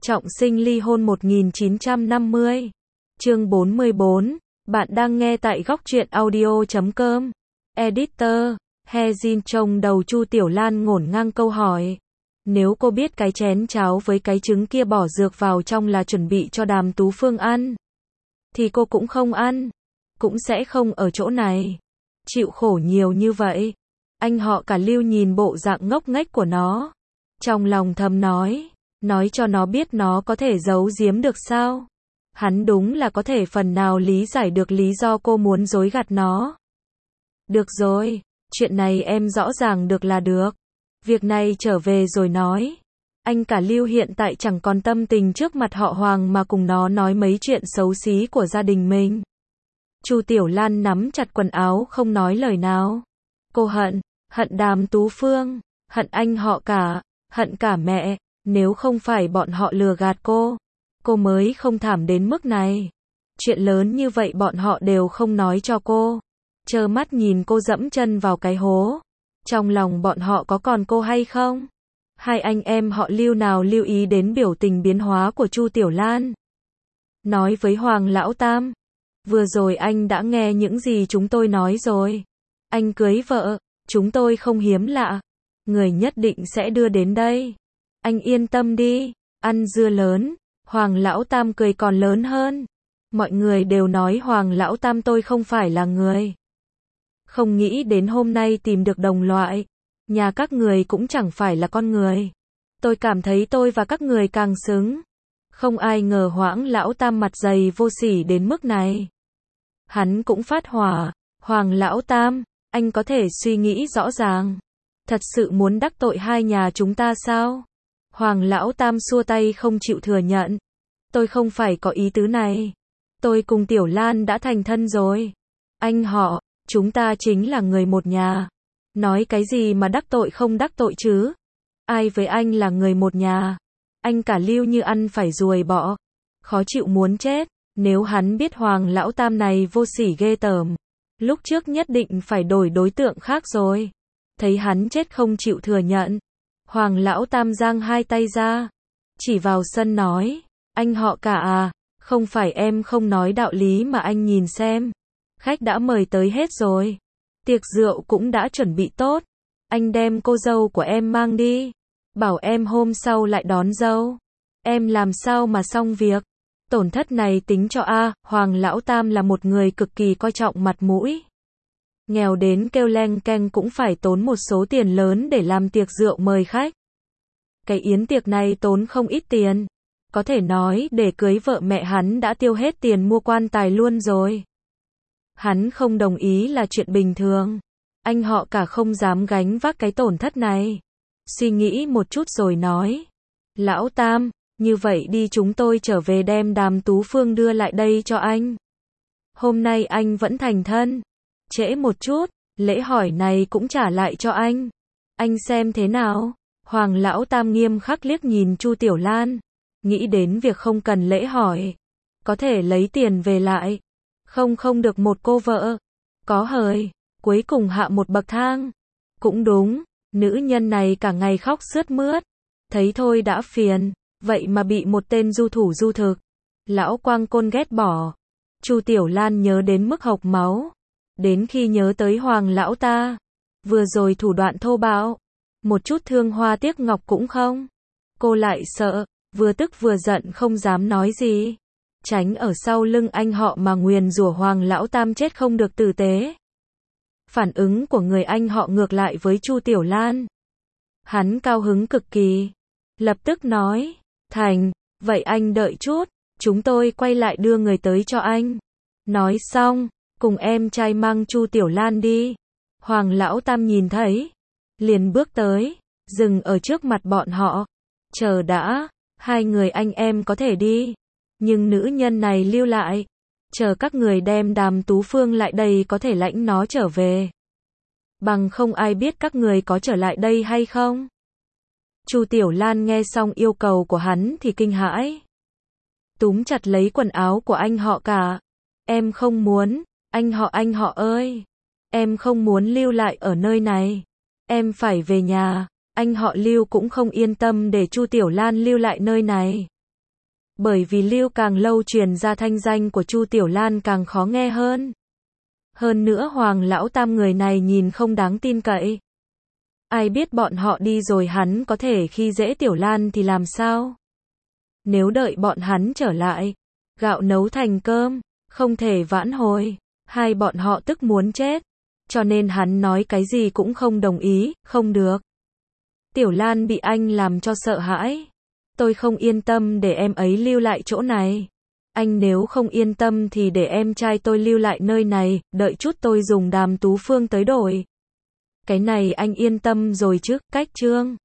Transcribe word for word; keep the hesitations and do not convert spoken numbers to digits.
Trọng sinh ly hôn một nghìn chín trăm năm mươi. Chương bốn mươi bốn. Bạn đang nghe tại góc truyện audio chấm com. Editor, He Jin trông đầu Chu Tiểu Lan ngổn ngang câu hỏi. Nếu cô biết cái chén cháo với cái trứng kia bỏ dược vào trong là chuẩn bị cho Đàm Tú Phương ăn, thì cô cũng không ăn, cũng sẽ không ở chỗ này. Chịu khổ nhiều như vậy. Anh họ cả Lưu nhìn bộ dạng ngốc nghếch của nó, trong lòng thầm nói, nói cho nó biết nó có thể giấu giếm được sao? Hắn đúng là có thể phần nào lý giải được lý do cô muốn dối gạt nó. Được rồi, chuyện này em rõ ràng được là được. Việc này trở về rồi nói. Anh cả Lưu hiện tại chẳng còn tâm tình trước mặt họ Hoàng mà cùng nó nói mấy chuyện xấu xí của gia đình mình. Chu Tiểu Lan nắm chặt quần áo không nói lời nào. Cô hận, hận Đàm Tú Phương, hận anh họ cả, hận cả mẹ. Nếu không phải bọn họ lừa gạt cô, cô mới không thảm đến mức này. Chuyện lớn như vậy bọn họ đều không nói cho cô, trơ mắt nhìn cô dẫm chân vào cái hố. Trong lòng bọn họ có còn cô hay không? Hai anh em họ Lưu nào lưu ý đến biểu tình biến hóa của Chu Tiểu Lan. Nói với Hoàng Lão Tam, vừa rồi anh đã nghe những gì chúng tôi nói rồi. Anh cưới vợ, chúng tôi không hiếm lạ, người nhất định sẽ đưa đến đây. Anh yên tâm đi, ăn dưa lớn. Hoàng Lão Tam cười còn lớn hơn. Mọi người đều nói Hoàng Lão Tam tôi không phải là người. Không nghĩ đến hôm nay tìm được đồng loại. Nhà các người cũng chẳng phải là con người. Tôi cảm thấy tôi và các người càng xứng. Không ai ngờ Hoàng Lão Tam mặt dày vô sỉ đến mức này. Hắn cũng phát hỏa. Hoàng Lão Tam, anh có thể suy nghĩ rõ ràng. Thật sự muốn đắc tội hai nhà chúng ta sao? Hoàng Lão Tam xua tay không chịu thừa nhận. Tôi không phải có ý tứ này. Tôi cùng Tiểu Lan đã thành thân rồi. Anh họ, chúng ta chính là người một nhà. Nói cái gì mà đắc tội không đắc tội chứ? Ai với anh là người một nhà? Anh cả Lưu như ăn phải ruồi bọ. Khó chịu muốn chết. Nếu hắn biết Hoàng Lão Tam này vô sỉ ghê tởm, lúc trước nhất định phải đổi đối tượng khác rồi. Thấy hắn chết không chịu thừa nhận, Hoàng Lão Tam giang hai tay ra, chỉ vào sân nói, anh họ cả à, không phải em không nói đạo lý mà anh nhìn xem. Khách đã mời tới hết rồi. Tiệc rượu cũng đã chuẩn bị tốt. Anh đem cô dâu của em mang đi. Bảo em hôm sau lại đón dâu. Em làm sao mà xong việc. Tổn thất này tính cho a. Hoàng Lão Tam là một người cực kỳ coi trọng mặt mũi. Nghèo đến kêu leng keng cũng phải tốn một số tiền lớn để làm tiệc rượu mời khách. Cái yến tiệc này tốn không ít tiền. Có thể nói để cưới vợ mẹ hắn đã tiêu hết tiền mua quan tài luôn rồi. Hắn không đồng ý là chuyện bình thường. Anh họ cả không dám gánh vác cái tổn thất này. Suy nghĩ một chút rồi nói. Lão Tam, như vậy đi chúng tôi trở về đem Đàm Tú Phương đưa lại đây cho anh. Hôm nay anh vẫn thành thân. Trễ một chút, lễ hỏi này cũng trả lại cho anh. Anh xem thế nào? Hoàng Lão Tam nghiêm khắc liếc nhìn Chu Tiểu Lan. Nghĩ đến việc không cần lễ hỏi. Có thể lấy tiền về lại. Không không được một cô vợ. Có hời. Cuối cùng hạ một bậc thang. Cũng đúng. Nữ nhân này cả ngày khóc sướt mướt. Thấy thôi đã phiền. Vậy mà bị một tên du thủ du thực. Lão Quang Côn ghét bỏ. Chu Tiểu Lan nhớ đến mức hộc máu. Đến khi nhớ tới Hoàng Lão ta. Vừa rồi thủ đoạn thô bạo. Một chút thương hoa tiếc ngọc cũng không. Cô lại sợ. Vừa tức vừa giận không dám nói gì. Tránh ở sau lưng anh họ mà nguyền rủa Hoàng Lão Tam chết không được tử tế. Phản ứng của người anh họ ngược lại với Chu Tiểu Lan. Hắn cao hứng cực kỳ. Lập tức nói. Thành, vậy anh đợi chút. Chúng tôi quay lại đưa người tới cho anh. Nói xong, cùng em trai mang Chu Tiểu Lan đi. Hoàng Lão Tam nhìn thấy. Liền bước tới. Dừng ở trước mặt bọn họ. Chờ đã. Hai người anh em có thể đi. Nhưng nữ nhân này lưu lại. Chờ các người đem Đàm Tú Phương lại đây có thể lãnh nó trở về. Bằng không ai biết các người có trở lại đây hay không. Chu Tiểu Lan nghe xong yêu cầu của hắn thì kinh hãi. Túm chặt lấy quần áo của anh họ cả. Em không muốn. Anh họ anh họ ơi. Em không muốn lưu lại ở nơi này. Em phải về nhà. Anh họ Lưu cũng không yên tâm để Chu Tiểu Lan lưu lại nơi này. Bởi vì Lưu càng lâu truyền ra thanh danh của Chu Tiểu Lan càng khó nghe hơn. Hơn nữa Hoàng lão tam người này nhìn không đáng tin cậy. Ai biết bọn họ đi rồi hắn có thể khi dễ Tiểu Lan thì làm sao? Nếu đợi bọn hắn trở lại, gạo nấu thành cơm, không thể vãn hồi, hai bọn họ tức muốn chết. Cho nên hắn nói cái gì cũng không đồng ý, không được. Tiểu Lan bị anh làm cho sợ hãi. Tôi không yên tâm để em ấy lưu lại chỗ này. Anh nếu không yên tâm thì để em trai tôi lưu lại nơi này, đợi chút tôi dùng Đàm Tú Phương tới đổi. Cái này anh yên tâm rồi chứ, cách Trương.